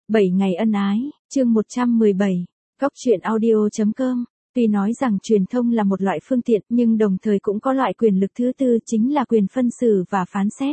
7 ngày ân ái, chương 117, Góc truyện audio.com. Tuy nói rằng truyền thông là một loại phương tiện nhưng đồng thời cũng có loại quyền lực thứ tư chính là quyền phân xử và phán xét.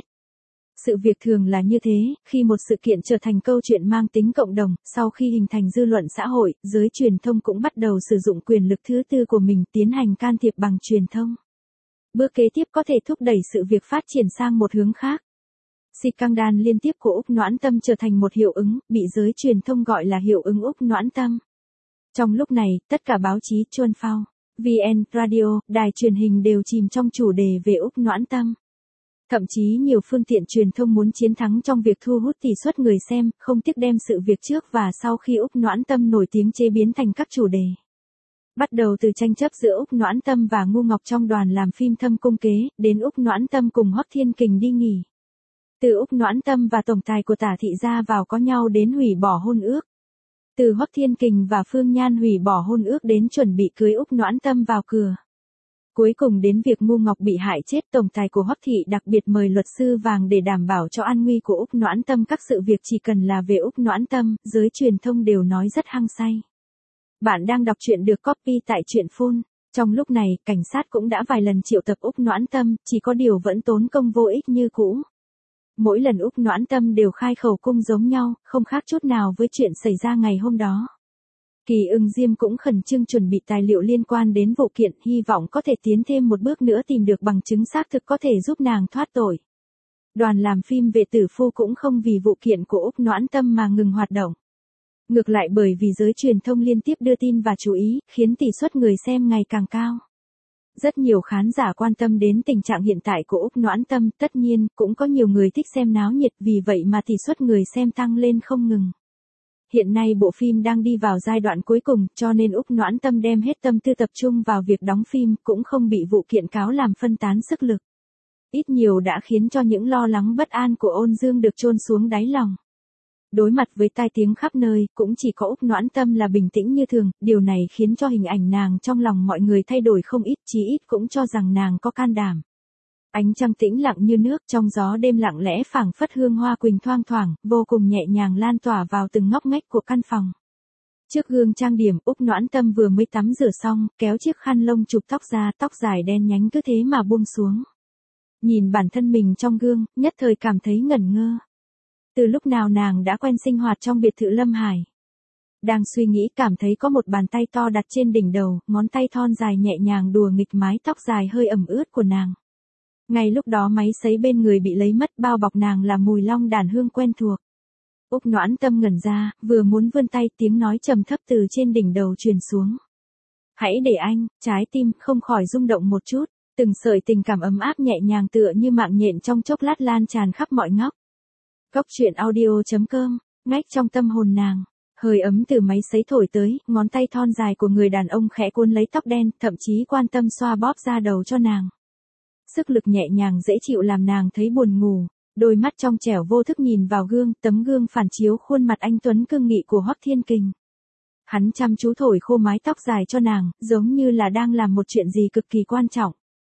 Sự việc thường là như thế, khi một sự kiện trở thành câu chuyện mang tính cộng đồng, sau khi hình thành dư luận xã hội, giới truyền thông cũng bắt đầu sử dụng quyền lực thứ tư của mình tiến hành can thiệp bằng truyền thông. Bước kế tiếp có thể thúc đẩy sự việc phát triển sang một hướng khác. Scandal liên tiếp của Úc Noãn Tâm trở thành một hiệu ứng, bị giới truyền thông gọi là hiệu ứng Úc Noãn Tâm. Trong lúc này, tất cả báo chí, Chuân Phao, VN, Radio, đài truyền hình đều chìm trong chủ đề về Úc Noãn Tâm. Thậm chí nhiều phương tiện truyền thông muốn chiến thắng trong việc thu hút tỷ suất người xem, không tiếc đem sự việc trước và sau khi Úc Noãn Tâm nổi tiếng chế biến thành các chủ đề. Bắt đầu từ tranh chấp giữa Úc Noãn Tâm và Ngu Ngọc trong đoàn làm phim Thâm Cung Kế, đến Úc Noãn Tâm cùng Hoắc Thiên Kình đi nghỉ. Từ Úc Noãn Tâm và tổng tài của Tả Thị ra vào có nhau đến hủy bỏ hôn ước. Từ Hoắc Thiên Kình và Phương Nhan hủy bỏ hôn ước đến chuẩn bị cưới Úc Noãn Tâm vào cửa. Cuối cùng đến việc Ngu Ngọc bị hại chết, tổng tài của Hoắc Thị đặc biệt mời luật sư vàng để đảm bảo cho an nguy của Úc Noãn Tâm. Các sự việc chỉ cần là về Úc Noãn Tâm, giới truyền thông đều nói rất hăng say. Bạn đang đọc truyện được copy tại truyện Phone. Trong lúc này, cảnh sát cũng đã vài lần triệu tập Úc Noãn Tâm, chỉ có điều vẫn tốn công vô ích như cũ. Mỗi lần Úc Noãn Tâm đều khai khẩu cung giống nhau, không khác chút nào với chuyện xảy ra ngày hôm đó. Kỳ Ưng Diêm cũng khẩn trương chuẩn bị tài liệu liên quan đến vụ kiện, hy vọng có thể tiến thêm một bước nữa tìm được bằng chứng xác thực có thể giúp nàng thoát tội. Đoàn làm phim Vệ Tử Phu cũng không vì vụ kiện của Úc Noãn Tâm mà ngừng hoạt động. Ngược lại bởi vì giới truyền thông liên tiếp đưa tin và chú ý, khiến tỷ suất người xem ngày càng cao. Rất nhiều khán giả quan tâm đến tình trạng hiện tại của Úc Noãn Tâm, tất nhiên, cũng có nhiều người thích xem náo nhiệt, vì vậy mà tỷ suất người xem tăng lên không ngừng. Hiện nay bộ phim đang đi vào giai đoạn cuối cùng, cho nên Úc Noãn Tâm đem hết tâm tư tập trung vào việc đóng phim, cũng không bị vụ kiện cáo làm phân tán sức lực. Ít nhiều đã khiến cho những lo lắng bất an của Ôn Dương được chôn xuống đáy lòng. Đối mặt với tai tiếng khắp nơi, cũng chỉ có Úc Noãn Tâm là bình tĩnh như thường, điều này khiến cho hình ảnh nàng trong lòng mọi người thay đổi không ít, chí ít cũng cho rằng nàng có can đảm. Ánh trăng tĩnh lặng như nước, trong gió đêm lặng lẽ phảng phất hương hoa quỳnh thoang thoảng, vô cùng nhẹ nhàng lan tỏa vào từng ngóc ngách của căn phòng. Trước gương trang điểm, Úc Noãn Tâm vừa mới tắm rửa xong, kéo chiếc khăn lông chụp tóc ra, tóc dài đen nhánh cứ thế mà buông xuống. Nhìn bản thân mình trong gương, nhất thời cảm thấy ngẩn ngơ. Từ lúc nào nàng đã quen sinh hoạt trong biệt thự Lâm Hải. Đang suy nghĩ cảm thấy có một bàn tay to đặt trên đỉnh đầu, ngón tay thon dài nhẹ nhàng đùa nghịch mái tóc dài hơi ẩm ướt của nàng. Ngay lúc đó máy sấy bên người bị lấy mất, bao bọc nàng là mùi long đàn hương quen thuộc. Úc Noãn Tâm ngẩn ra, vừa muốn vươn tay, tiếng nói trầm thấp từ trên đỉnh đầu truyền xuống. Hãy để anh, trái tim không khỏi rung động một chút, từng sợi tình cảm ấm áp nhẹ nhàng tựa như mạng nhện trong chốc lát lan tràn khắp mọi ngóc. Góc truyện audio.com, ngách trong tâm hồn nàng. Hơi ấm từ máy sấy thổi tới, ngón tay thon dài của người đàn ông khẽ cuốn lấy tóc đen, thậm chí quan tâm xoa bóp da đầu cho nàng. Sức lực nhẹ nhàng dễ chịu làm nàng thấy buồn ngủ, đôi mắt trong trẻo vô thức nhìn vào gương, tấm gương phản chiếu khuôn mặt anh tuấn cương nghị của Hoắc Thiên Kình. Hắn chăm chú thổi khô mái tóc dài cho nàng, giống như là đang làm một chuyện gì cực kỳ quan trọng.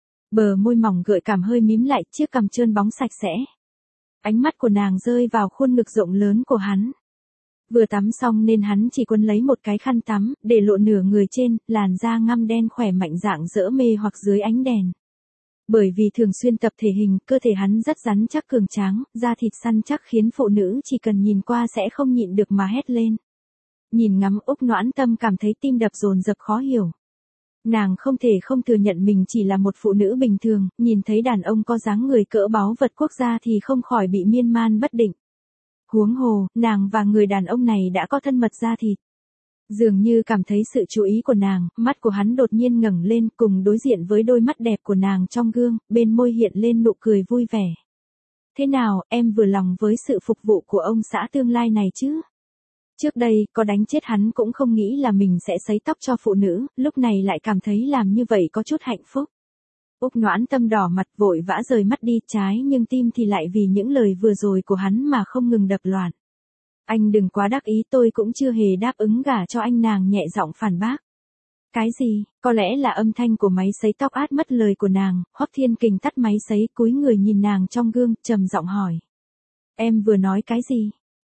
Bờ môi mỏng gợi cảm hơi mím lại, chiếc cằm trơn bóng sạch sẽ. Ánh mắt của nàng rơi vào khuôn ngực rộng lớn của hắn. Vừa tắm xong nên hắn chỉ quấn lấy một cái khăn tắm, để lộ nửa người trên, làn da ngăm đen khỏe mạnh rạng rỡ mê hoặc dưới ánh đèn. Bởi vì thường xuyên tập thể hình, cơ thể hắn rất rắn chắc cường tráng, da thịt săn chắc khiến phụ nữ chỉ cần nhìn qua sẽ không nhịn được mà hét lên. Nhìn ngắm Úc Noãn Tâm cảm thấy tim đập dồn dập khó hiểu. Nàng không thể không thừa nhận mình chỉ là một phụ nữ bình thường, nhìn thấy đàn ông có dáng người cỡ báu vật quốc gia thì không khỏi bị miên man bất định. Huống hồ, nàng và người đàn ông này đã có thân mật da thịt. Dường như cảm thấy sự chú ý của nàng, mắt của hắn đột nhiên ngẩng lên cùng đối diện với đôi mắt đẹp của nàng trong gương, bên môi hiện lên nụ cười vui vẻ. Thế nào, em vừa lòng với sự phục vụ của ông xã tương lai này chứ? Trước đây, có đánh chết hắn cũng không nghĩ là mình sẽ sấy tóc cho phụ nữ, lúc này lại cảm thấy làm như vậy có chút hạnh phúc. Úc Noãn Tâm đỏ mặt vội vã rời mắt đi, trái nhưng tim thì lại vì những lời vừa rồi của hắn mà không ngừng đập loạn. Anh đừng quá đắc ý, tôi cũng chưa hề đáp ứng gả cho anh, nàng nhẹ giọng phản bác. Cái gì, có lẽ là âm thanh của máy sấy tóc át mất lời của nàng, Hoắc Thiên Kình tắt máy sấy cúi người nhìn nàng trong gương, trầm giọng hỏi. Em vừa nói cái gì?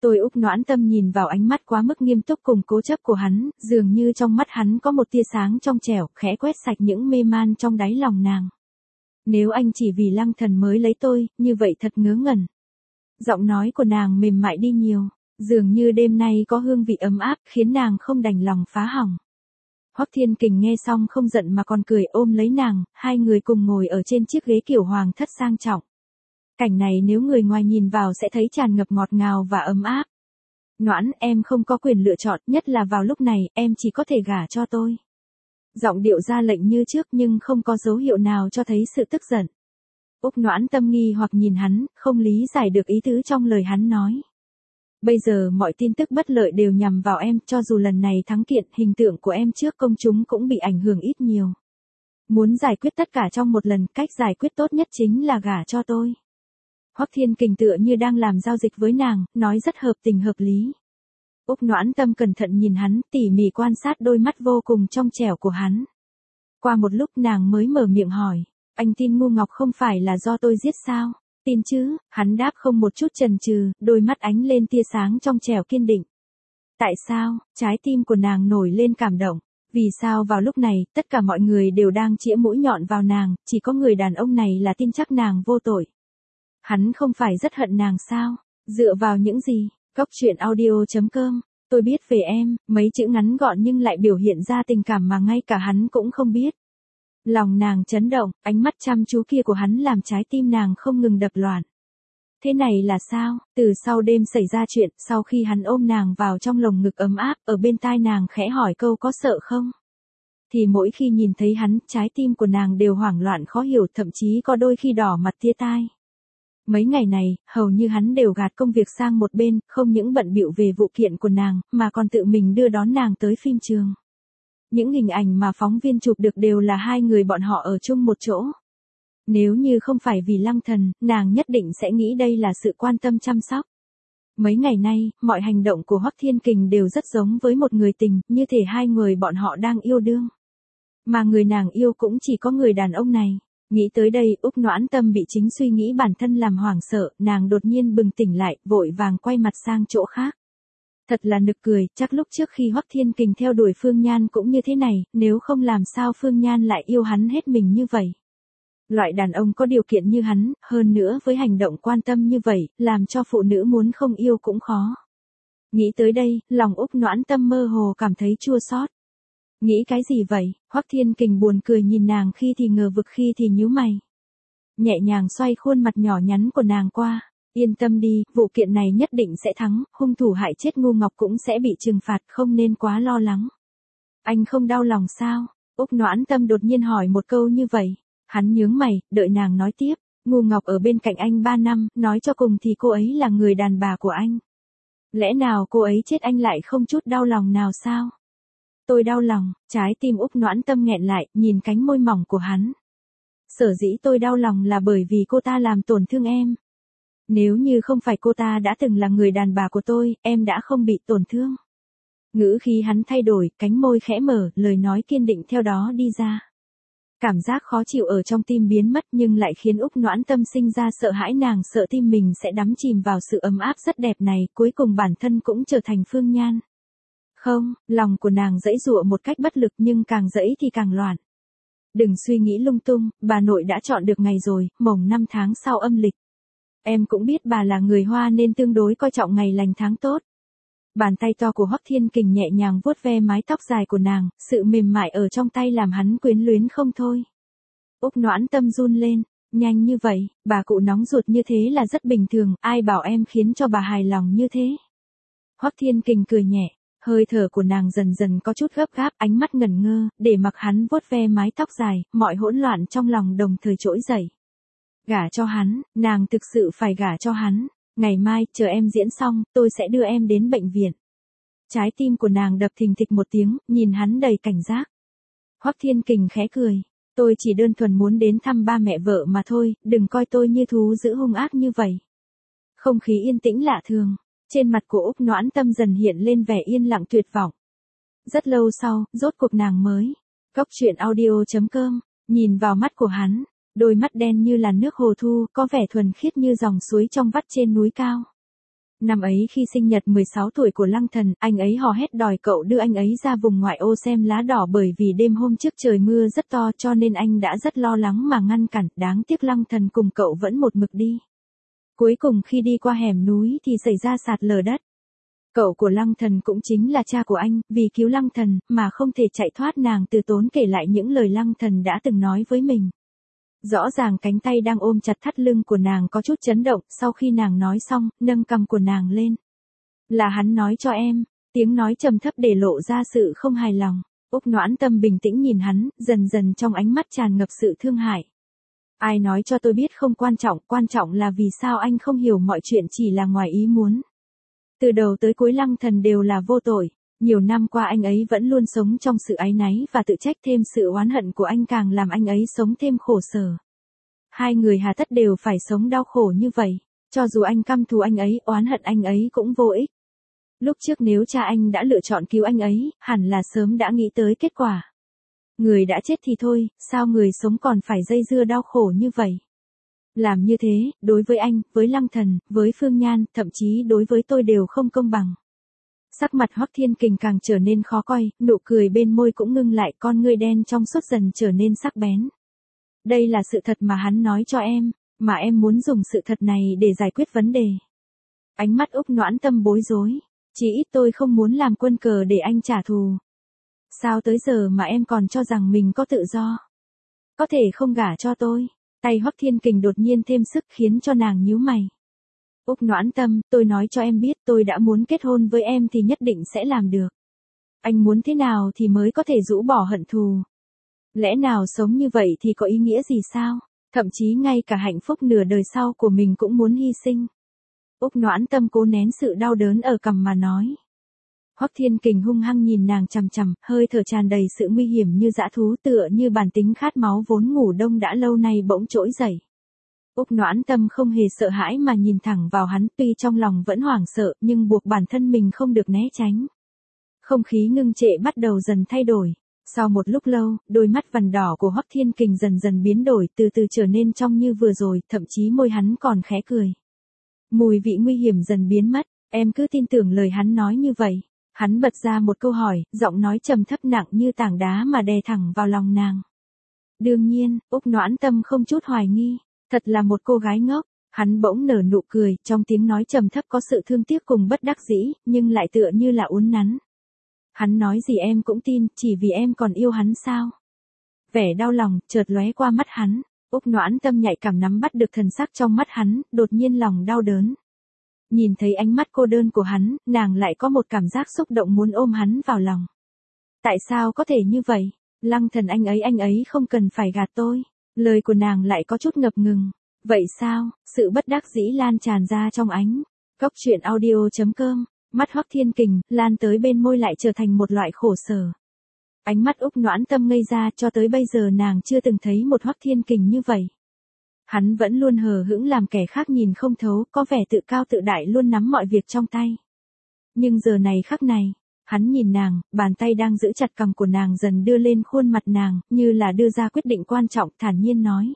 Tôi Úc Noãn Tâm nhìn vào ánh mắt quá mức nghiêm túc cùng cố chấp của hắn, dường như trong mắt hắn có một tia sáng trong trẻo, khẽ quét sạch những mê man trong đáy lòng nàng. Nếu anh chỉ vì Lăng Thần mới lấy tôi, như vậy thật ngớ ngẩn. Giọng nói của nàng mềm mại đi nhiều, dường như đêm nay có hương vị ấm áp, khiến nàng không đành lòng phá hỏng. Hoắc Thiên Kình nghe xong không giận mà còn cười, ôm lấy nàng, hai người cùng ngồi ở trên chiếc ghế kiểu hoàng thất sang trọng. Cảnh này nếu người ngoài nhìn vào sẽ thấy tràn ngập ngọt ngào và ấm áp. Noãn, em không có quyền lựa chọn, nhất là vào lúc này, em chỉ có thể gả cho tôi. Giọng điệu ra lệnh như trước nhưng không có dấu hiệu nào cho thấy sự tức giận. Úc Noãn Tâm nghi hoặc nhìn hắn, không lý giải được ý tứ trong lời hắn nói. Bây giờ mọi tin tức bất lợi đều nhằm vào em, cho dù lần này thắng kiện, hình tượng của em trước công chúng cũng bị ảnh hưởng ít nhiều. Muốn giải quyết tất cả trong một lần, cách giải quyết tốt nhất chính là gả cho tôi. Hoắc Thiên Kình tựa như đang làm giao dịch với nàng, nói rất hợp tình hợp lý. Úc Noãn Tâm cẩn thận nhìn hắn, tỉ mỉ quan sát đôi mắt vô cùng trong trẻo của hắn. Qua một lúc nàng mới mở miệng hỏi, anh tin Ngu Ngọc không phải là do tôi giết sao? Tin chứ, hắn đáp không một chút chần chừ, đôi mắt ánh lên tia sáng trong trẻo kiên định. Tại sao? Trái tim của nàng nổi lên cảm động. Vì sao vào lúc này, tất cả mọi người đều đang chĩa mũi nhọn vào nàng, chỉ có người đàn ông này là tin chắc nàng vô tội. Hắn không phải rất hận nàng sao? Dựa vào những gì? Góc truyện audio.com, tôi biết về em, mấy chữ ngắn gọn nhưng lại biểu hiện ra tình cảm mà ngay cả hắn cũng không biết. Lòng nàng chấn động, ánh mắt chăm chú kia của hắn làm trái tim nàng không ngừng đập loạn. Thế này là sao? Từ sau đêm xảy ra chuyện, sau khi hắn ôm nàng vào trong lồng ngực ấm áp, ở bên tai nàng khẽ hỏi câu có sợ không? Thì mỗi khi nhìn thấy hắn, trái tim của nàng đều hoảng loạn khó hiểu, thậm chí có đôi khi đỏ mặt tia tai. Mấy ngày này, hầu như hắn đều gạt công việc sang một bên, không những bận bịu về vụ kiện của nàng, mà còn tự mình đưa đón nàng tới phim trường. Những hình ảnh mà phóng viên chụp được đều là hai người bọn họ ở chung một chỗ. Nếu như không phải vì Lăng Thần, nàng nhất định sẽ nghĩ đây là sự quan tâm chăm sóc. Mấy ngày nay, mọi hành động của Hoắc Thiên Kình đều rất giống với một người tình, như thể hai người bọn họ đang yêu đương. Mà người nàng yêu cũng chỉ có người đàn ông này. Nghĩ tới đây, Úc Noãn Tâm bị chính suy nghĩ bản thân làm hoảng sợ, nàng đột nhiên bừng tỉnh lại, vội vàng quay mặt sang chỗ khác. Thật là nực cười, chắc lúc trước khi Hoắc Thiên Kình theo đuổi Phương Nhan cũng như thế này, nếu không làm sao Phương Nhan lại yêu hắn hết mình như vậy. Loại đàn ông có điều kiện như hắn, hơn nữa với hành động quan tâm như vậy, làm cho phụ nữ muốn không yêu cũng khó. Nghĩ tới đây, lòng Úc Noãn Tâm mơ hồ cảm thấy chua xót. Nghĩ cái gì vậy? Hoắc Thiên Kình buồn cười nhìn nàng khi thì ngờ vực khi thì nhíu mày. Nhẹ nhàng xoay khuôn mặt nhỏ nhắn của nàng qua. Yên tâm đi, vụ kiện này nhất định sẽ thắng, hung thủ hại chết Ngu Ngọc cũng sẽ bị trừng phạt, không nên quá lo lắng. Anh không đau lòng sao? Úc Noãn Tâm đột nhiên hỏi một câu như vậy. Hắn nhướng mày, đợi nàng nói tiếp. Ngu Ngọc ở bên cạnh anh 3 năm, nói cho cùng thì cô ấy là người đàn bà của anh. Lẽ nào cô ấy chết anh lại không chút đau lòng nào sao? Tôi đau lòng, trái tim Úc Noãn Tâm nghẹn lại, nhìn cánh môi mỏng của hắn. Sở dĩ tôi đau lòng là bởi vì cô ta làm tổn thương em. Nếu như không phải cô ta đã từng là người đàn bà của tôi, em đã không bị tổn thương. Ngữ khí hắn thay đổi, cánh môi khẽ mở, lời nói kiên định theo đó đi ra. Cảm giác khó chịu ở trong tim biến mất nhưng lại khiến Úc Noãn Tâm sinh ra sợ hãi, nàng sợ tim mình sẽ đắm chìm vào sự ấm áp rất đẹp này, cuối cùng bản thân cũng trở thành Phương Nhan. Không, lòng của nàng giãy giụa một cách bất lực nhưng càng giãy thì càng loạn. Đừng suy nghĩ lung tung, bà nội đã chọn được ngày rồi, mồng 5 tháng sau âm lịch. Em cũng biết bà là người Hoa nên tương đối coi trọng ngày lành tháng tốt. Bàn tay to của Hoắc Thiên Kình nhẹ nhàng vuốt ve mái tóc dài của nàng, sự mềm mại ở trong tay làm hắn quyến luyến không thôi. Úc Noãn Tâm run lên, nhanh như vậy, bà cụ nóng ruột như thế là rất bình thường, ai bảo em khiến cho bà hài lòng như thế. Hoắc Thiên Kình cười nhẹ, hơi thở của nàng dần dần có chút gấp gáp, ánh mắt ngẩn ngơ, để mặc hắn vuốt ve mái tóc dài, mọi hỗn loạn trong lòng đồng thời trỗi dậy. Gả cho hắn, nàng thực sự phải gả cho hắn. Ngày mai, chờ em diễn xong, tôi sẽ đưa em đến bệnh viện. Trái tim của nàng đập thình thịch một tiếng, nhìn hắn đầy cảnh giác. Hoắc Thiên Kình khẽ cười. Tôi chỉ đơn thuần muốn đến thăm ba mẹ vợ mà thôi, đừng coi tôi như thú dữ hung ác như vậy. Không khí yên tĩnh lạ thường. Trên mặt của Úc Noãn Tâm dần hiện lên vẻ yên lặng tuyệt vọng. Rất lâu sau, rốt cuộc nàng mới. Góc truyện audio.com, nhìn vào mắt của hắn. Đôi mắt đen như là nước hồ thu, có vẻ thuần khiết như dòng suối trong vắt trên núi cao. Năm ấy khi sinh nhật 16 tuổi của Lăng Thần, anh ấy hò hét đòi cậu đưa anh ấy ra vùng ngoại ô xem lá đỏ bởi vì đêm hôm trước trời mưa rất to cho nên anh đã rất lo lắng mà ngăn cản, đáng tiếc Lăng Thần cùng cậu vẫn một mực đi. Cuối cùng khi đi qua hẻm núi thì xảy ra sạt lở đất. Cậu của Lăng Thần cũng chính là cha của anh, vì cứu Lăng Thần mà không thể chạy thoát, nàng từ tốn kể lại những lời Lăng Thần đã từng nói với mình. Rõ ràng cánh tay đang ôm chặt thắt lưng của nàng có chút chấn động, sau khi nàng nói xong, nâng cằm của nàng lên. Là hắn nói cho em, tiếng nói trầm thấp để lộ ra sự không hài lòng. Úc Noãn Tâm bình tĩnh nhìn hắn, dần dần trong ánh mắt tràn ngập sự thương hại. Ai nói cho tôi biết không quan trọng là vì sao anh không hiểu mọi chuyện chỉ là ngoài ý muốn. Từ đầu tới cuối Lăng Thần đều là vô tội, nhiều năm qua anh ấy vẫn luôn sống trong sự áy náy và tự trách, thêm sự oán hận của anh càng làm anh ấy sống thêm khổ sở. Hai người hà tất đều phải sống đau khổ như vậy, cho dù anh căm thù anh ấy, oán hận anh ấy cũng vô ích. Lúc trước nếu cha anh đã lựa chọn cứu anh ấy, hẳn là sớm đã nghĩ tới kết quả. Người đã chết thì thôi, sao người sống còn phải dây dưa đau khổ như vậy? Làm như thế, đối với anh, với Lăng Thần, với Phương Nhan, thậm chí đối với tôi đều không công bằng. Sắc mặt Hoắc Thiên Kình càng trở nên khó coi, nụ cười bên môi cũng ngưng lại, con ngươi đen trong suốt dần trở nên sắc bén. Đây là sự thật mà hắn nói cho em, mà em muốn dùng sự thật này để giải quyết vấn đề. Ánh mắt Úc Noãn Tâm bối rối, chỉ ít tôi không muốn làm quân cờ để anh trả thù. Sao tới giờ mà em còn cho rằng mình có tự do? Có thể không gả cho tôi? Tay Hoắc Thiên Kình đột nhiên thêm sức khiến cho nàng nhíu mày. Úc Noãn Tâm, tôi nói cho em biết tôi đã muốn kết hôn với em thì nhất định sẽ làm được. Anh muốn thế nào thì mới có thể rũ bỏ hận thù? Lẽ nào sống như vậy thì có ý nghĩa gì sao? Thậm chí ngay cả hạnh phúc nửa đời sau của mình cũng muốn hy sinh. Úc Noãn Tâm cố nén sự đau đớn ở cằm mà nói. Hoắc Thiên Kình hung hăng nhìn nàng chằm chằm, hơi thở tràn đầy sự nguy hiểm như dã thú, tựa như bản tính khát máu vốn ngủ đông đã lâu nay bỗng trỗi dậy. Úc Noãn Tâm không hề sợ hãi mà nhìn thẳng vào hắn, tuy trong lòng vẫn hoảng sợ nhưng buộc bản thân mình không được né tránh. Không khí ngưng trệ bắt đầu dần thay đổi. Sau một lúc lâu, đôi mắt vằn đỏ của Hoắc Thiên Kình dần dần biến đổi, từ từ trở nên trong như vừa rồi, thậm chí môi hắn còn khẽ cười. Mùi vị nguy hiểm dần biến mất, em cứ tin tưởng lời hắn nói như vậy. Hắn bật ra một câu hỏi, giọng nói trầm thấp nặng như tảng đá mà đè thẳng vào lòng nàng. Đương nhiên, Úc Noãn Tâm không chút hoài nghi, thật là một cô gái ngốc. Hắn bỗng nở nụ cười, trong tiếng nói trầm thấp có sự thương tiếc cùng bất đắc dĩ, nhưng lại tựa như là uốn nắn. Hắn nói gì em cũng tin, chỉ vì em còn yêu hắn sao? Vẻ đau lòng chợt lóe qua mắt hắn, Úc Noãn Tâm nhạy cảm nắm bắt được thần sắc trong mắt hắn, đột nhiên lòng đau đớn. Nhìn thấy ánh mắt cô đơn của hắn, nàng lại có một cảm giác xúc động muốn ôm hắn vào lòng. Tại sao có thể như vậy? Lăng Thần anh ấy không cần phải gạt tôi. Lời của nàng lại có chút ngập ngừng. Vậy sao? Sự bất đắc dĩ lan tràn ra trong ánh. Cốc truyện audio.com. Mắt Hoắc Thiên Kình lan tới bên môi lại trở thành một loại khổ sở. Ánh mắt Úc Noãn Tâm ngây ra, cho tới bây giờ nàng chưa từng thấy một Hoắc Thiên Kình như vậy. Hắn vẫn luôn hờ hững làm kẻ khác nhìn không thấu, có vẻ tự cao tự đại luôn nắm mọi việc trong tay. Nhưng giờ này khắc này, hắn nhìn nàng, bàn tay đang giữ chặt cằm của nàng dần đưa lên khuôn mặt nàng, như là đưa ra quyết định quan trọng, thản nhiên nói.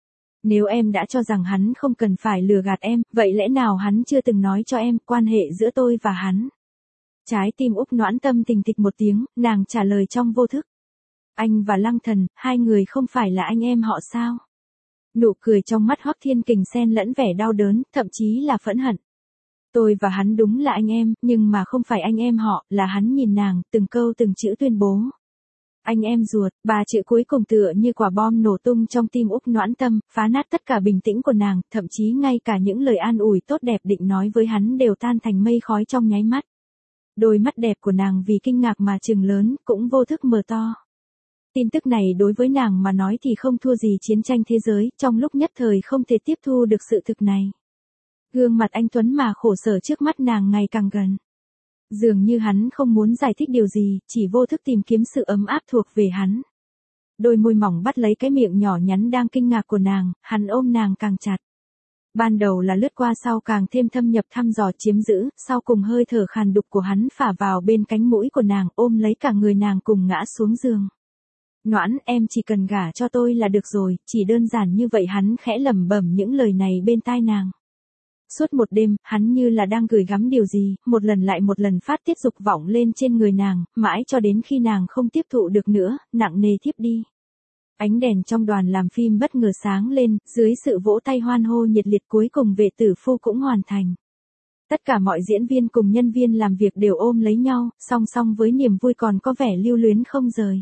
Nếu em đã cho rằng hắn không cần phải lừa gạt em, vậy lẽ nào hắn chưa từng nói cho em quan hệ giữa tôi và hắn? Trái tim Úc Noãn Tâm thình thịch một tiếng, nàng trả lời trong vô thức. Anh và Lăng Thần, hai người không phải là anh em họ sao? Nụ cười trong mắt Hoắc Thiên Kình xen lẫn vẻ đau đớn, thậm chí là phẫn hận. Tôi và hắn đúng là anh em, nhưng mà không phải anh em họ, là hắn nhìn nàng, từng câu từng chữ tuyên bố. Anh em ruột, ba chữ cuối cùng tựa như quả bom nổ tung trong tim Úc Noãn Tâm, phá nát tất cả bình tĩnh của nàng, thậm chí ngay cả những lời an ủi tốt đẹp định nói với hắn đều tan thành mây khói trong nháy mắt. Đôi mắt đẹp của nàng vì kinh ngạc mà trừng lớn, cũng vô thức mở to. Tin tức này đối với nàng mà nói thì không thua gì chiến tranh thế giới, trong lúc nhất thời không thể tiếp thu được sự thực này. Gương mặt anh tuấn mà khổ sở trước mắt nàng ngày càng gần. Dường như hắn không muốn giải thích điều gì, chỉ vô thức tìm kiếm sự ấm áp thuộc về hắn. Đôi môi mỏng bắt lấy cái miệng nhỏ nhắn đang kinh ngạc của nàng, hắn ôm nàng càng chặt. Ban đầu là lướt qua, sau càng thêm thâm nhập thăm dò chiếm giữ, sau cùng hơi thở khàn đục của hắn phả vào bên cánh mũi của nàng, ôm lấy cả người nàng cùng ngã xuống giường. Noãn, em chỉ cần gả cho tôi là được rồi, chỉ đơn giản như vậy. Hắn khẽ lẩm bẩm những lời này bên tai nàng. Suốt một đêm, hắn như là đang gửi gắm điều gì, một lần lại một lần phát tiết dục vọng lên trên người nàng, mãi cho đến khi nàng không tiếp thụ được nữa, nặng nề thiếp đi. Ánh đèn trong đoàn làm phim bất ngờ sáng lên, dưới sự vỗ tay hoan hô nhiệt liệt cuối cùng vệ tử phu cũng hoàn thành. Tất cả mọi diễn viên cùng nhân viên làm việc đều ôm lấy nhau, song song với niềm vui còn có vẻ lưu luyến không rời.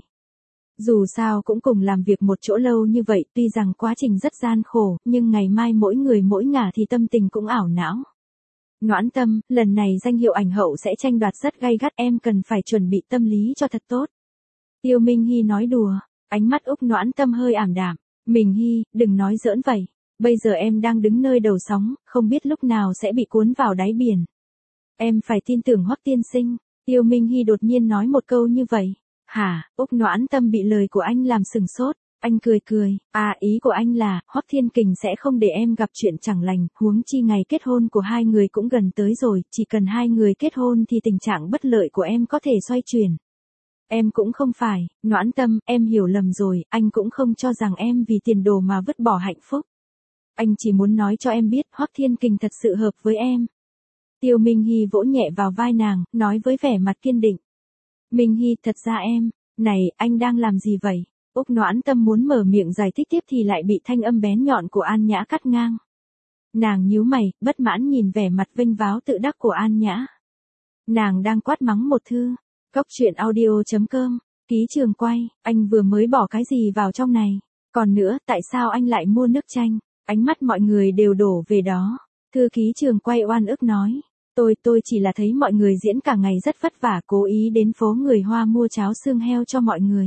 Dù sao cũng cùng làm việc một chỗ lâu như vậy, tuy rằng quá trình rất gian khổ, nhưng ngày mai mỗi người mỗi ngả thì tâm tình cũng ảo não. Noãn Tâm, lần này danh hiệu ảnh hậu sẽ tranh đoạt rất gay gắt, em cần phải chuẩn bị tâm lý cho thật tốt. Tiêu Minh Hy nói đùa, ánh mắt Úc Noãn Tâm hơi ảm đạm. Mình Hy, đừng nói giỡn vậy. Bây giờ em đang đứng nơi đầu sóng, không biết lúc nào sẽ bị cuốn vào đáy biển. Em phải tin tưởng Hoắc tiên sinh. Tiêu Minh Hy đột nhiên nói một câu như vậy. Hả? Úc Noãn Tâm bị lời của anh làm sừng sốt. Anh cười cười. À, ý của anh là, Hoắc Thiên Kình sẽ không để em gặp chuyện chẳng lành, huống chi ngày kết hôn của hai người cũng gần tới rồi, chỉ cần hai người kết hôn thì tình trạng bất lợi của em có thể xoay chuyển. Em cũng không phải, Noãn Tâm, em hiểu lầm rồi, anh cũng không cho rằng em vì tiền đồ mà vứt bỏ hạnh phúc. Anh chỉ muốn nói cho em biết Hoắc Thiên Kình thật sự hợp với em. Tiêu Minh Hy vỗ nhẹ vào vai nàng, nói với vẻ mặt kiên định. Minh Hy, thật ra em, này, anh đang làm gì vậy? Úc Noãn Tâm muốn mở miệng giải thích tiếp thì lại bị thanh âm bén nhọn của An Nhã cắt ngang. Nàng nhíu mày, bất mãn nhìn vẻ mặt vênh váo tự đắc của An Nhã. Nàng đang quát mắng một thư. Cốc truyện audio.com, ký trường quay, anh vừa mới bỏ cái gì vào trong này? Còn nữa, tại sao anh lại mua nước chanh? Ánh mắt mọi người đều đổ về đó. Thư ký trường quay oan ức nói. Tôi chỉ là thấy mọi người diễn cả ngày rất vất vả, cố ý đến phố người Hoa mua cháo xương heo cho mọi người.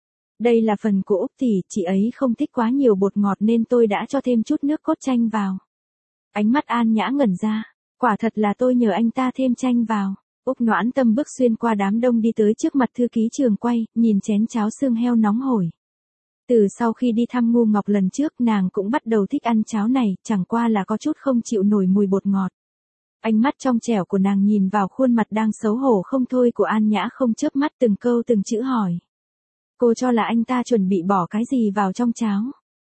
Đây là phần của Úc tỷ, chị ấy không thích quá nhiều bột ngọt nên tôi đã cho thêm chút nước cốt chanh vào. Ánh mắt An Nhã ngẩn ra. Quả thật là tôi nhờ anh ta thêm chanh vào. Úc Noãn Tâm bước xuyên qua đám đông đi tới trước mặt thư ký trường quay, nhìn chén cháo xương heo nóng hổi. Từ sau khi đi thăm Ngu Ngọc lần trước, nàng cũng bắt đầu thích ăn cháo này, chẳng qua là có chút không chịu nổi mùi bột ngọt. Ánh mắt trong trẻo của nàng nhìn vào khuôn mặt đang xấu hổ không thôi của An Nhã, không chớp mắt, từng câu từng chữ hỏi. Cô cho là anh ta chuẩn bị bỏ cái gì vào trong cháo?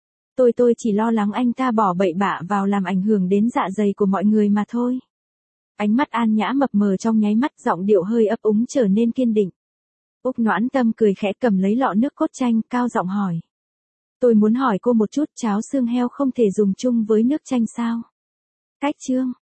Tôi chỉ lo lắng anh ta bỏ bậy bạ vào làm ảnh hưởng đến dạ dày của mọi người mà thôi. Ánh mắt An Nhã mập mờ trong nháy mắt, giọng điệu hơi ấp úng trở nên kiên định. Úc Noãn Tâm cười khẽ cầm lấy lọ nước cốt chanh, cao giọng hỏi. Tôi muốn hỏi cô một chút, cháo xương heo không thể dùng chung với nước chanh sao? Cách chương.